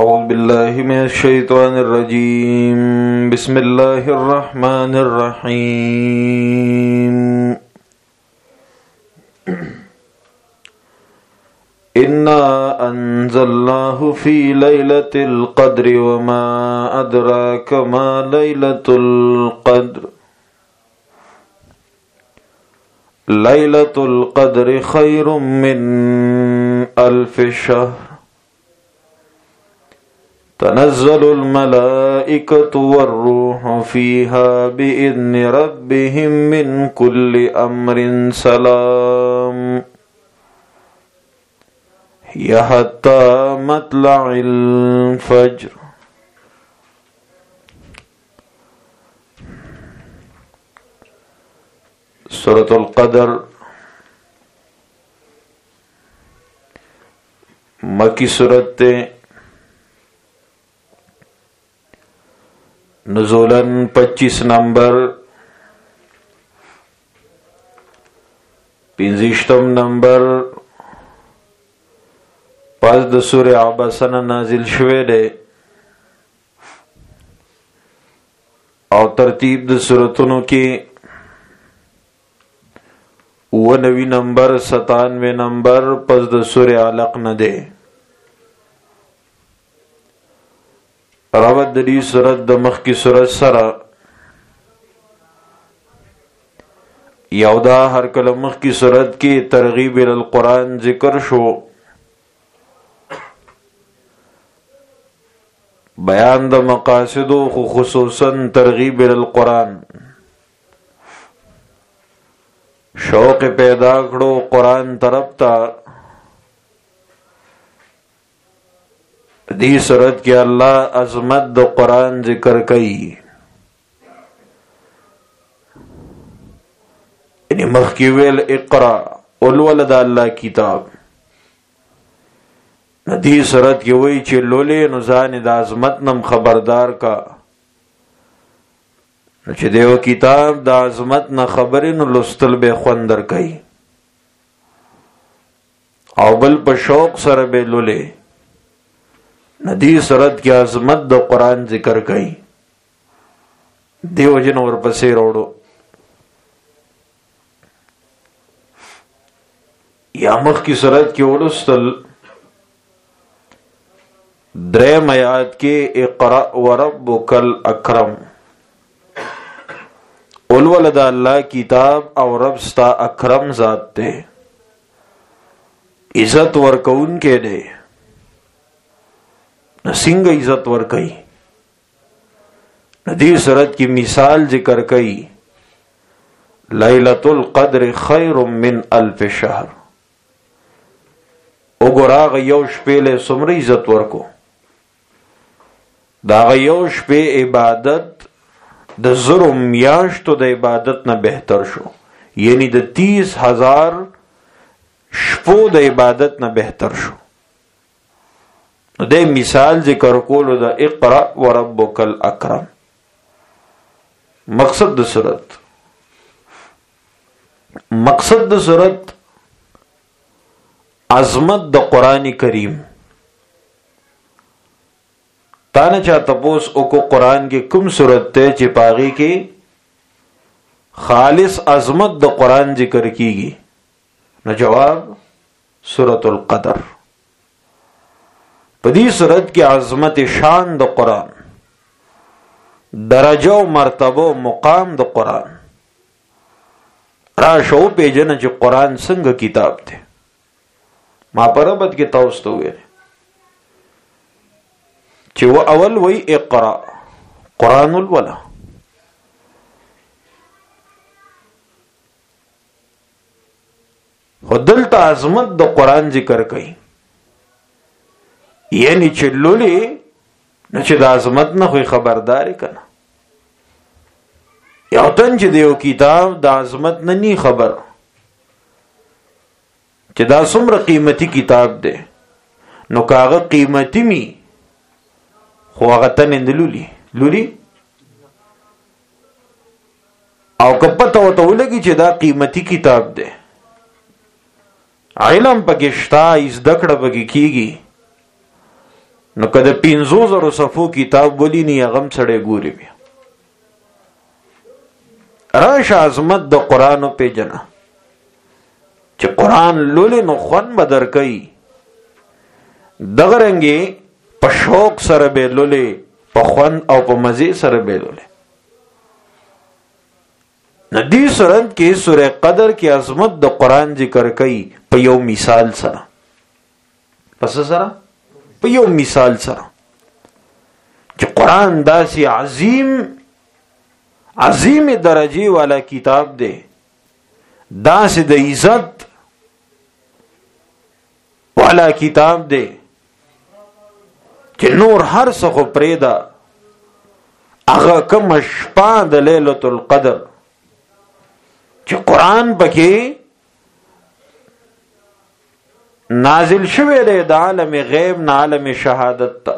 أعوذ بالله من الشيطان الرجيم بسم الله الرحمن الرحيم إنا أنزلناه في ليلة القدر وما أدراك ما ليلة القدر ليلة القدر خير من 1000 شهر تنزل الملائكة والروح فيها بإذن ربهم من كل أمر سلام هي حتى مطلع الفجر. سورة القدر مکی سورت نزولن 25 نمبر 25 نمبر پس د سورہ عبسہ نازل شوه ده او ترتیب د سورتونو کې 99 نمبر 97 نمبر پس د سورہ علق نه ده. رابط د دې سورت د مخ کی سورت سره یودا هر کله مخ کی سورت کې ترغیب ال القرآن ذکر شو، بیان د مقاصد خو خصوصا ترغیب ال القرآن، شوق پیدا کړو قرآن طرف ته. دی صورت کې الله عظمت د قرآن ذکر کوي، یعنی مخکې ویل اقرا اولول د الله کتاب، دی صورت کې وایي چې لولې نو ځان د عظمت نم خبردار کا، چې دیو کتاب د عظمت نه خبرې نو لستل به خوندر کوي او بل په شوق سره به لولې. ندی صورت کی عظمت د قرآن ذکر کئی، دیو جن ورپسې روڑو. یا مخ کی صورت کی ولستل دریم آیات کے اقرأ وربک الاکرم، اولول دا اللہ کتاب او رب ستا اکرم ذات تے، عزت ورکون کے دے، سنگ عزت ور کئی. ندی صورت کی مثال ذکر کئی، لیلۃ القدر خیر من 1000 شہر. اگرا غیوش پیلے سمر عزت ورکو، دا غیوش پہ عبادت د زرو میاشتو د عبادت نہ بہتر شو، یعنی د 30,000 شپو د عبادت نہ بہتر شو. دے مثال ذکر کولو دا اقرأ وربک الاکرم. مقصد دا صورت عظمت دا قرآن کریم. تانا چا تپوس اوکو قرآن کی کم صورت تے چپاغی کی خالص عظمت دا قرآن ذکر کی گی؟ نہ جواب سورۃ القدر. پدی صورت کی عظمت شان د قرآن، درجہ و مرتبہ و مقام د قرآن راشو پیجن چې قرآن څنګه کتاب ته. ما پربت کې تاسو ته ویل چې و اول وی اقرا قرآن الولا، خدلته عظمت د قرآن ذکر کړي، یعنی چې لولې نو چې د عظمت نه خو خبرداري کنه. یو تن چې دیو کتاب د عظمت نه نی خبر چې دا څومره قیمتي کتاب دی، نو کاغه قیمتي می خو هغه تن اندلولي لولي او کپته وته ولګي چې دا قیمتي کتاب دی، علم پکې شتا از دکړه پکې کیږي، نو که د 500 صفو کتاب ولینی هغه سړی ګوري بیا. راشه عظمت د قرآن پیژنه چې قرآن لولې نو خوند به درکوي. دغه رنګې په شوق سره به لولې، په خوند او په مزې سره به لولې. نو دې صورت کې سورې قدر کې عظمت د قرآن ذکر کوي په یو مثال سره. پس سره په یو مثال سره چې قرآن داسې عظیم درجه والا کتاب دی، داسې د عزت والا کتاب دی چې نور هر څه خو پرېږده، هغه کومه شپه د لیلة القدر چې قرآن پکې نازل شوی دی د عالم غیب نه عالم شهادت ته،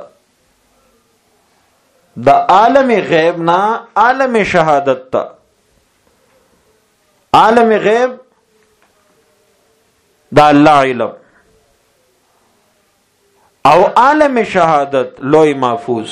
د عالم غیب نه عالم شهادت ته. عالم غیب د الله علم او عالم شهادت لوی محفوظ.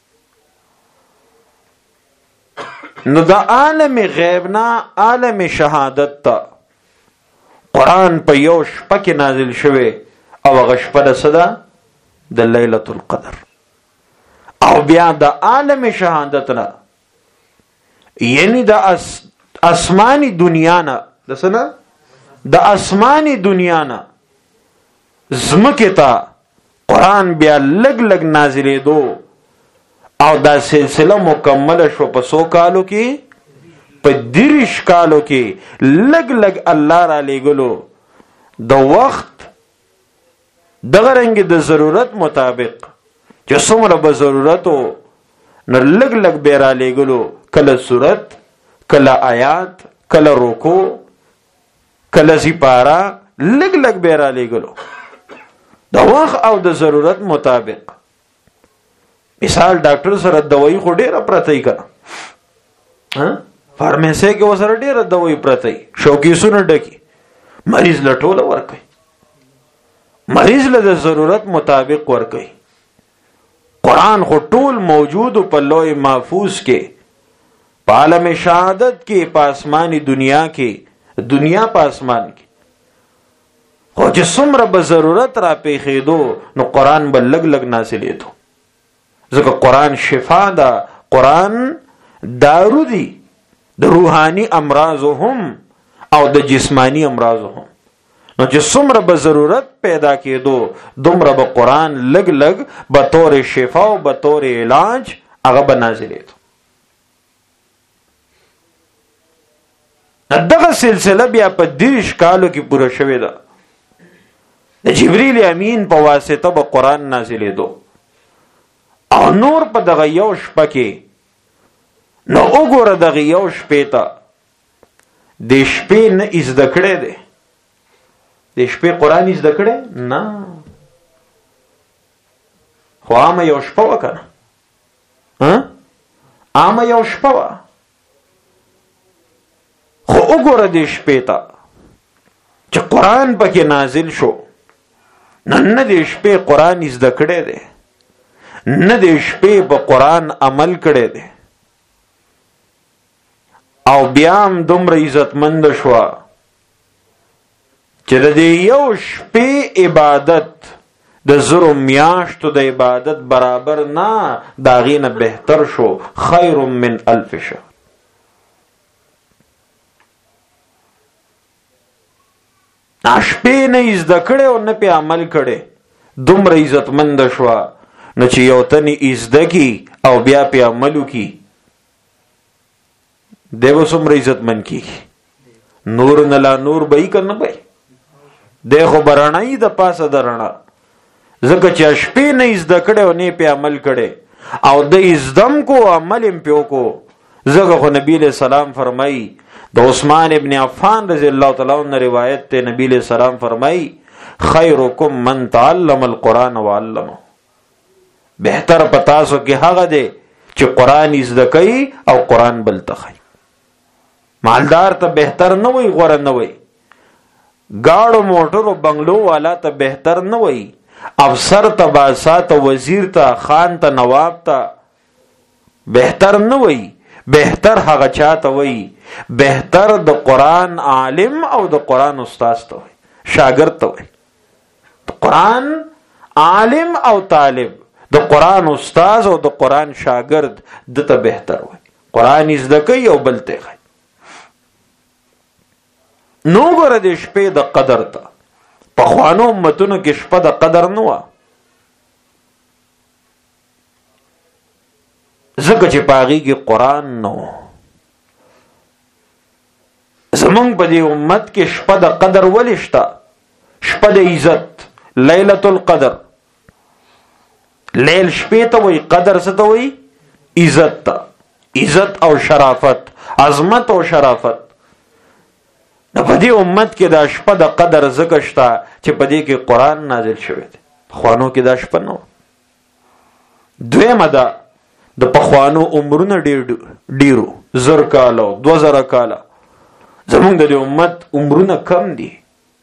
نو د عالم غیب نه عالم شهادت ته قرآن په یو شپه کې نازل شوی او هغه شپه د څه ده؟ د لیلة القدر. او بیا د عالم شهادت نه یعنی د اسمانی دنیا نه د څه نه؟ د اسمانی دنیا نه زمکه ته قرآن بیا لګ لګ نازلېدو او دا سلسله مکمل شو په 100 کالو کې، په 30 کالو کې لګ لګ الله را لېږلو. د وخت دغه رنګ د ضرورت مطابق چې څومره به ضرورت و نو لګ لګ به را لېږلو، کله صورت، کله آیات، کله رکوع، کله سپاره، لګ لګ به را لېږلو د وخت او د ضرورت مطابق. مثال ډاکټر سره دوايي خو ډیره پرته ای کنه، فارمیسي کې وسره ډیره دوايي پرته ای، شوکیسونه ډکی، مریض لټوله ورکي، مریض له ضرورت مطابق ورکي. قرآن خو ټول موجود په لوی محفوظ کې، په عالم شهادت کې، په آسمانی دنیا کې، دنیا په آسمان کې. خو چې څومره به ضرورت را پیښېدو نو قرآن به لګ لګ نازلېدو. ځکه قرآن شفا ده، قرآن دارو دی د روحانی امراضو هم او د جسمانی امراضو هم. نو چې څومره به ضرورت پیدا کېدو دومره به قرآن لګ لګ به طور شفا او به طور علاج هغه به نازلېدو. دغه سلسله بیا په 30 کالو کې پوره شوې ده. د جبرئیل امین په واسطه به قرآن نازلېدو او نور په دغه یو شپه کې. نو وګوره دغه یو شپې ته د شپې نه زده کړی دی، د شپې قرآن زده کړی نه، خو عامه یو شپه وکنه، عامه یو شپه وه. خو وګوره د شپې ته چې قرآن پکې نازل شو، نه د شپې قرآن زده کړی دی، نه د شپې په قرآن عمل کړی دی، او بیا هم دومره عزتمند شوه چې د یو شپې عبادت د 1000 میاشتو د عبادت برابر نه، د هغې نه بهتر شو. خیر من 1000 شهر. شپې نه زده کړی او نه پې عمل کړی، دومره عزتمند شوه. نو چې یو تنې زده کی او بیا پې عمل وکړي دی به څومره عزتمند کېږي؟ نور نه لا نور به یې که نه به یې؟ دی خو به رڼا یي د پاسه د رڼا. ځکه چې شپې نه زده کړی او نه پې عمل کړی او د زدم کو عمل یې پې وکړو. ځکه خو نبي علیه السلام فرمایي، د عثمان ابن عفان رضی الله تعالی عنہ روایت ته نبی علیہ السلام فرمائی خیرکم من تعلم القرآن وعلمه، بهتر پتاسو کې هغه دی چې قرآن زده کوي او قرآن بل ته ښيي. مالدار ته بهتر نه وي، غوره نه وي، گاڑو موټرو بنگلو والا ته بهتر نه وي، افسر ته بادشاہ ته وزیر ته خان ته نواب ته بهتر نه وای، بهتر هغه چاته وای، بهتر د قرآن عالم او د قرآن استاد ته وای، شاګرد ته وای. د قرآن عالم او طالب، د قرآن استاد او د قرآن شاګرد دته بهتر وای. قرآن زده کوي او بل ته کوي. نو ګره د شپې د قدر ته په خوانو امتونو کې شپه د قدر نه و، ځکه چې پاغي کې قرآن نو. زمونږ په دې امت کې شپه د قدر ولې شته؟ شپه د عزت، لیلۃ القدر. لیل شپې ته وای، قدر څه ته وای؟ عزت ته. عزت او شرافت، عظمت او شرافت. نو په دې امت کې دا شپه د قدر ځکه شته چې په دې کې قرآن نازل شوی دی. پخوانو کې دا شپه نه و. دویمه ده د پخوانو عمرونه ډیرو، 1000 کاله 2000 کاله. زمونږ د امت عمرونه کم دي.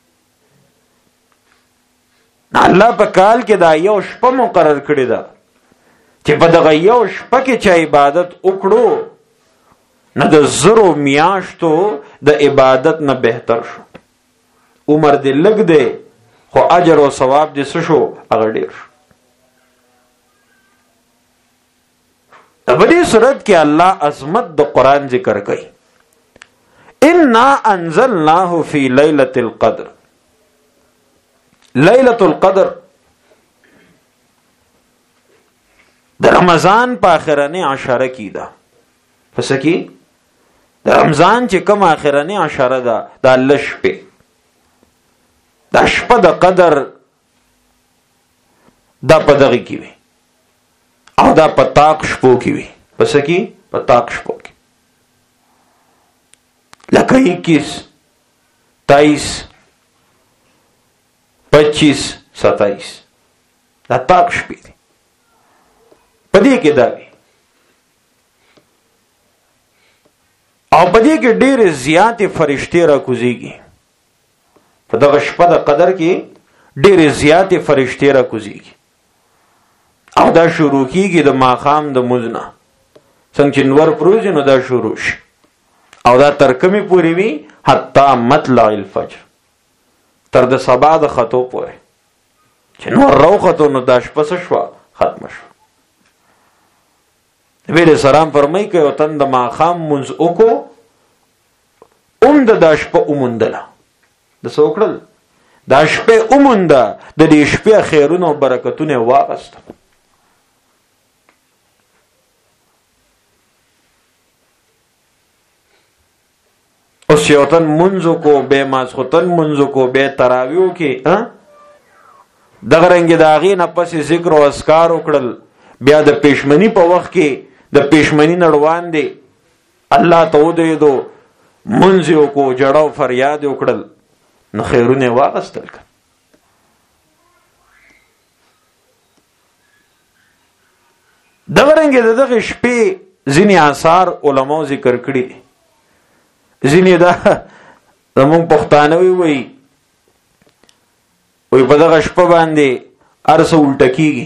الله په کال کې دا یو شپه مقرر کړی ده چې په دغه یو شپه کې چې عبادت وکړو نو د 1000 میاشتو د عبادت نه بهتر شو. عمر دې لږ دی خو اجر او ثواب دې څه شو؟ هغه ډیر شو. په دې صورت کې الله عظمت د قرآن ذکر کوي. انا انزلناه فی لیلۃ القدر. لیلۃ القدر د رمضان په اخرنی عشره کې ده. پس کې د رمضان چې کوم اخرنی عشره ده دا لشپه، دا شپه د قدر دا په دغه کې وي او دا په طاق شپو کې وي. پس کې په طاق شپو کې لکه 21 23 25 27 دا طاق شپې دي. په دې کې دا وي او په دې کې ډېرې زیاتې فرشتې راکوزېږي. په دغه شپه د قدر کې ډېرې زیاتې فرشتې راکوزېږي او دا شروع کېږي د ماښام د مونځ نه. څنګه چې نور پروزي نو دا شروع شي او دا تر کومې پورې وي؟ حتی مطلع الفجر، تر د سبا د خطو پورې. چې نور راوخته نو دا شپه څه شوه؟ ختمه شوه. نبی سلام فرمایي که یو تن د ماښام مونځ وکړو د دا شپه وموندله. د څه وکړل؟ دا شپه ومونده، د دې شپې خیرونه او برکتونه یې واغستل. اوس یو تن مونځ وکړو، بیا ماسخوتن مونځ وکړو، بیا تراویح وکړي، دغه رنګې د هغې نه پسې ذکر او اذکار وکړل، بیا د پېشمني په وخت کې د پېشمني نه روان دی، الله ته ودرېدو، مونځ یې وکړو، جړه او فریاد یې وکړل، نو خیرونه یې واغستل. دغه رنګې د دغې شپې ځینې آثار علماو ذکر کړي دي. ځینې دا زمونږ پښتانه وایي په دغه شپه باندې هر څه الټه کېږي،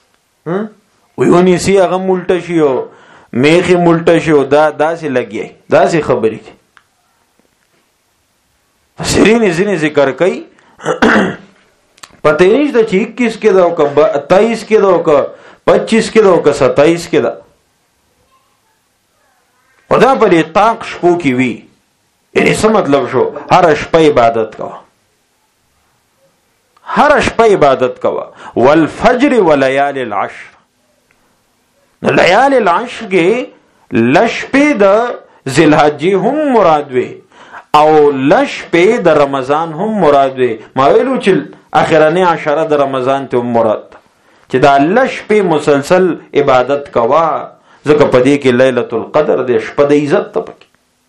ونیسي هغه هم الټه شي او میخې هم الټه شي او دا داسې لګي، داسې خبرې دي. مفسرین ځینې ذکر کوي پته یې نشته چې 21 کې ده او که 23 کې ده او که 25 کې ده او که 27 کې ده، خو دا په دې طاق شپو کې وي. یعنې څه مطلب شو؟ هره شپه عبادت کوه، هر شپه عبادت کوه. والفجر ولیال العشر. لیال العشر کې لشپې د ذوالحجې هم مراد وي او لشپې د رمضان هم مراد وي. ما ویلو چې اخرنی عشره د رمضان ته هم مراد چې دا لشپې مسلسل عبادت کوه، ځکه په دې کې لیلۃ القدر دی، شپه د عزت ته پکې.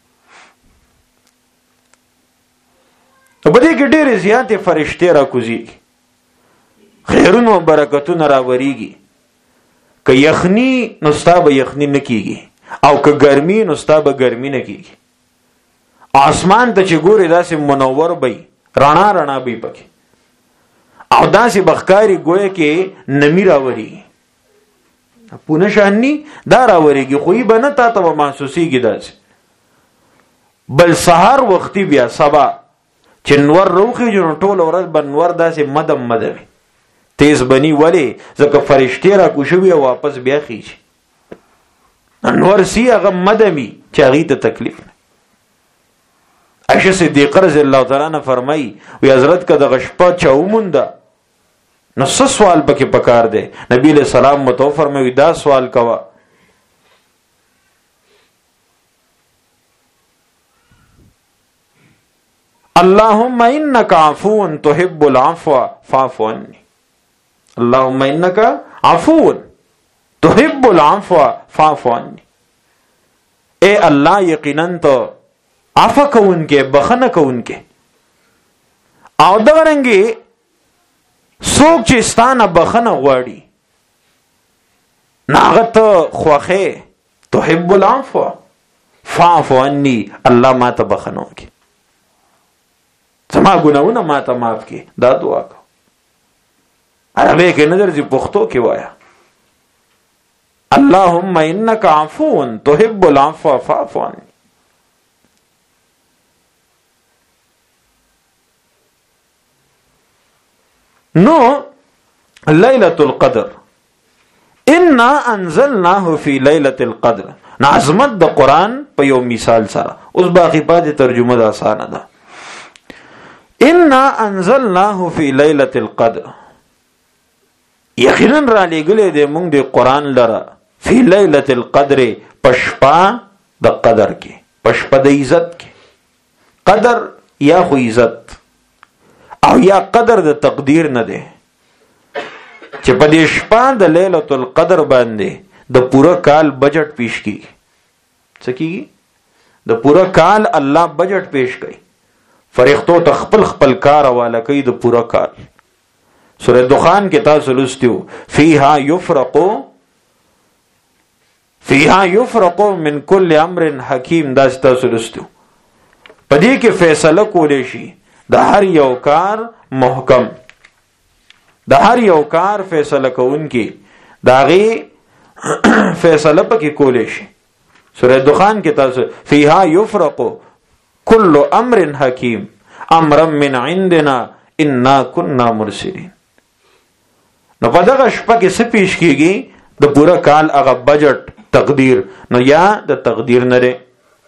په دې کې ډېرې زیاتې فرشتې راکوزېږي، خیرونه او برکتونه راوریږي. که یخني نو ستا به یخني نه کېږي او که ګرمي نو ستا به ګرمي نه کېږي. آسمان ته چې ګورې داسې منور به وي، رڼا رڼا به وي پکې. او داسې بخکاری گویا کې نمی راوری پونه شانی دا راوریږي خو یې به نه تا ته به محسوسیږي داسې. بل سهار وختي بیا سبا چې نور روخیږي نو ټوله ورځ به نور داسې مدم مدوي تیز بني ولې ځکه فرشتې را کوشوي او واپس بیا خیږي نور سی هغه مدمي چې هغې ته تکلیف نه. عائشہ صدیقه رضی الله تعالی عنها فرمایي وی حضرت که دغه شپه چا ومونده نو څه سوال پکې پکار دی؟ نبی علیہ السلام متو فرمایي دا سوال کوه اللهم انك عفو تحب العفو فاعف عني. اللهم انك عفو تحب العفو فاعف عني. اے اللہ یقیناً تو عفو کوونکې بخنه کوونکې او دا رنګي څوک چې ستانه بخنه غواړي ناغه ته خوخه تحب العفو فاعف عني. الله ما ته بخنه وکي زما ګناونه ما ته معاف کړي دا دعا کو. عربی کې نظر دې پښتو کې وایا اللهم انك عفو تحب العفو فاعف عني. نو ليلة القدر انا انزلناه في ليلة القدر عظمت د قران په یو مثال سره اوس باقی پاتې ترجمه ده آسانه ده. انا انزلناه في ليلة القدر یقینا را لګلې دې موږ د قران لره فی لیلۃ القدر پشپا د قدر کې پشپا د عزت کې قدر یا خو عزت او یا قدر د تقدیر نه ده چې په دې شپه د لیلۃ القدر باندې د پوره کال بجټ پیش کیږي. څه کیږي؟ د پوره کال الله بجټ پیش کوي فرښتو ته خپل خپل کار حواله کوي د پوره کال. سورہ دخان کې تاسو لوستیو فیها یفرق من کل امر حکیم دا تاسو لوستیو پدې کې فیصله کولې شي د هر یو کار محکم د هر یو کار فیصله کوونکی داغي فیصله پکې کولې شي. سورہ دخان کې تاسو فیها یفرق کل امر حکیم امرا من عندنا انا كنا مرسلین. نو په دغه شپه کې څه پیش کیږي؟ د پوره کال هغه بجټ تقدیر نو یا د تقدیر نه لري.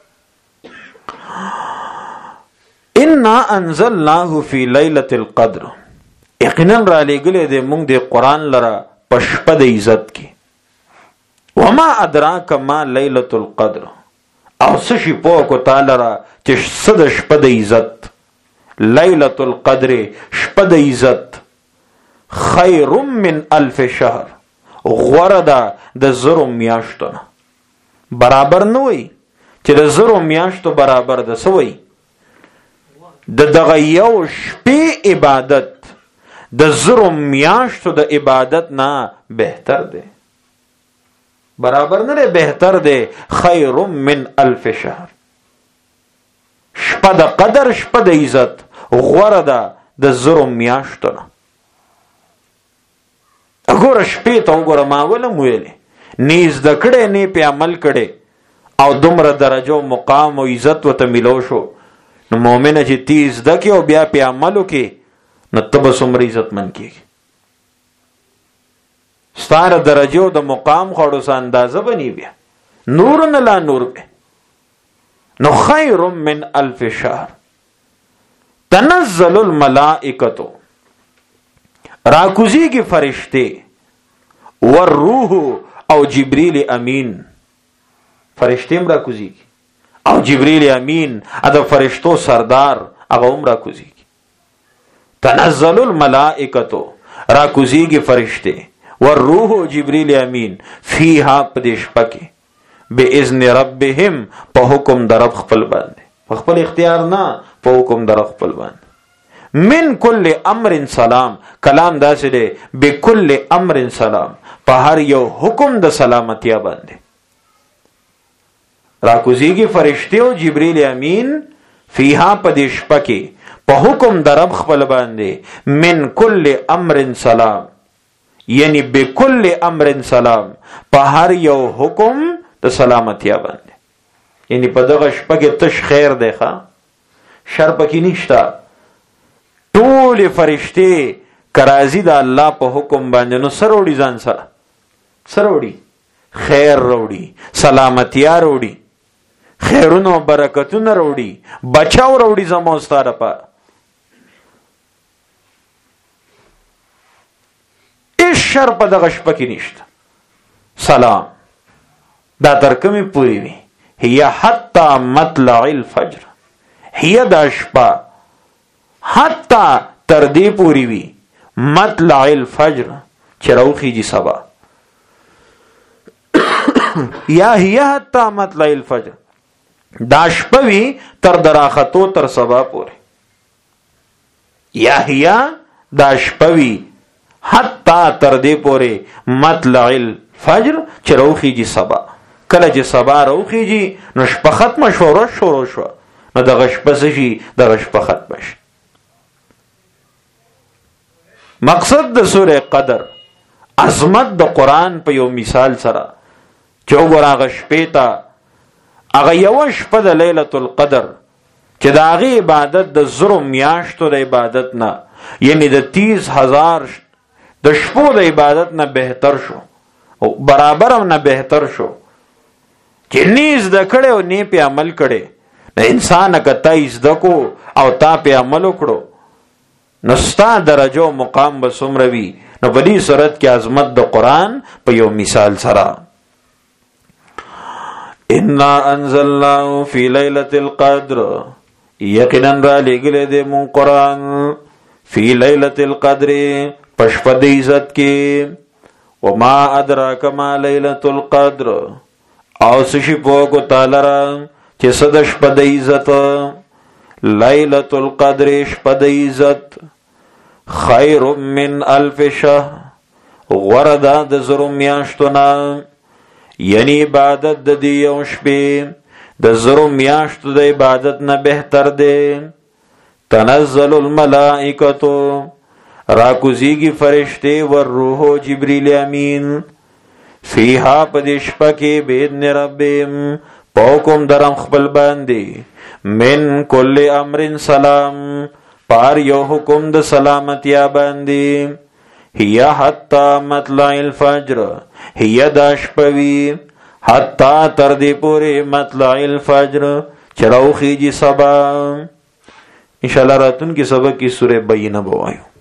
انا انزلناه فی لیلۃ القدر یقینا را لګلې د موږ د قران لره په شپه د عزت کې. وما ادراک ما لیلۃ القدر او څه شي په کو تعالی را چې څه د شپه د عزت. لیلۃ القدر شپه د عزت خیر من الف شهر غوردا د زرو میاشتو برابر نه وي چې د زرو میاشتو برابر د سوي د دغه یو شپې عبادت د زرو میاشتو د عبادت نه بهتر دی. برابر نه دی بهتر دی. خیر من الف شهر شپه د قدر شپه د عزت غوردا د زرو میاشتو نه. اګوره شپې ته وګوره ما ولم ویلې نیز د کړه نه په عمل کړي او دومره درجه او مقام او عزت وته ملو شو نو مؤمن چې تیز دکې او بیا په عملو کې نو تب څومره عزت من کېږي. ستاره درجه او د مقام خړو سره اندازه بني بیا نور نه لا نور به. نو خیر من الف شهر تنزل الملائکه راکوزی کی فرشتے والروح او جبریل امین فرشتے راکوزی کی او جبریل امین ادا فرشتو سردار اغا راکوزی کی. تنزل الملائکتو راکوزی کی فرشتے والروح او جبریل امین فیہا پدیش پکے بے اذن ربهم پا حکم در رب خپل باندے خپل اختیار نا پا حکم در رب خپل باندے. من کل امر سلام کلام داسې دی بكل امر سلام په هر یو حکم د سلامتیا باندې راکوزیږي فرشتي او جبرئیل امین فیها پدیش پکې په حکم د رب خپل باندې من کل امر سلام، یعنی بكل امر سلام، په هر یو حکم د سلامتیا باندې. یعنی په دغه شپه کې تش خیر دی ښا، شر پکې نشته. ټول فرشتي کرازي د الله په حکم باندې نو سروړي ځان سره، سروړي خیر وروړي، سلامتیا وروړي، خیرونو برکتونه وروړي، بچاو وروړي زموږ ستاره په هیڅ شر په دغه شپه کې نشته. سلام دا تر کومې پورې وي؟ هي حتی مطلع الفجر، هي دا شپه حتی تر دې پورې وي مطلع الفجر چې راوخیږي سبا، یا هي حتی مطلع الفجر دا شپه وي تر دراختو تر سبا پورې، یا هي دا شپه وي حتی تر دې پورې مطلع الفجر چې راوخیږي سبا. کله چې سبا راوخیږي نو شپه ختمه شو، ورځ شروع شوه، نو دغه شپه څه شي؟ دغه شپه ختمه شي. مقصد د سوره قدر عظمت د قرآن په یو مثال سره چې وګوره هغه شپې ته، هغه یوه شپه د لیلة القدر چې د هغې عبادت د زرو میاشتو د عبادت نه، یعنی د 30,000 د شپو د عبادت نه بهتر شو، او برابر هم نه بهتر شو چې نیز د کړي او نه په عمل کړي. د انسان کته زده کو او تا په عمل وکړو نو ستا درجه او مقام به څومره وي. نو په دې صورت کې عظمت د قرآن په یو مثال سره، انا انزلناه فی لیلة القدر، یقینا را لګلې دې مون قرآن فی لیلة القدر پشپه د عزت کې، وما ادراک ما لیلة القدر، او سشی پوکو تالرا چه صد شپه د عزت، لیلة القدر شپه د عزت خیر من 1000 شهر، غردا د زرو میاشتونا، یعنی عبادت د دی یو شپې د زرو میاشتو د عبادت نه بهتر دی. تنزل الملائکتو راکوزیگی فرشتے والروح جبریل امین فیہا پدشپا کے بیدن ربیم پوکم درم خپل باندی من کل امر سلام پار یو حکم د سلامتیا باندی ہی حتی مطلع الفجر ہی داشپوی حتی تردی پوری مطلع الفجر چراوخی جی سبا. انشاءاللہ راتون کی سبق کی سورہ بینہ بوائیو.